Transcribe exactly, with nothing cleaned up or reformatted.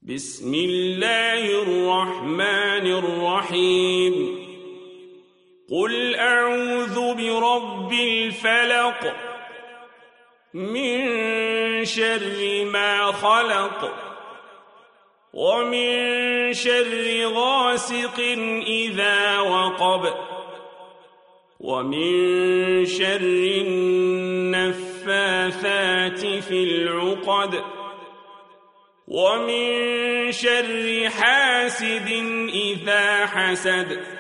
بسم الله الرحمن الرحيم قل أعوذ برب الفلق من شر ما خلق ومن شر غاسق إذا وقب ومن شر النفاثات في العقد ومن شر حاسد إذا حسد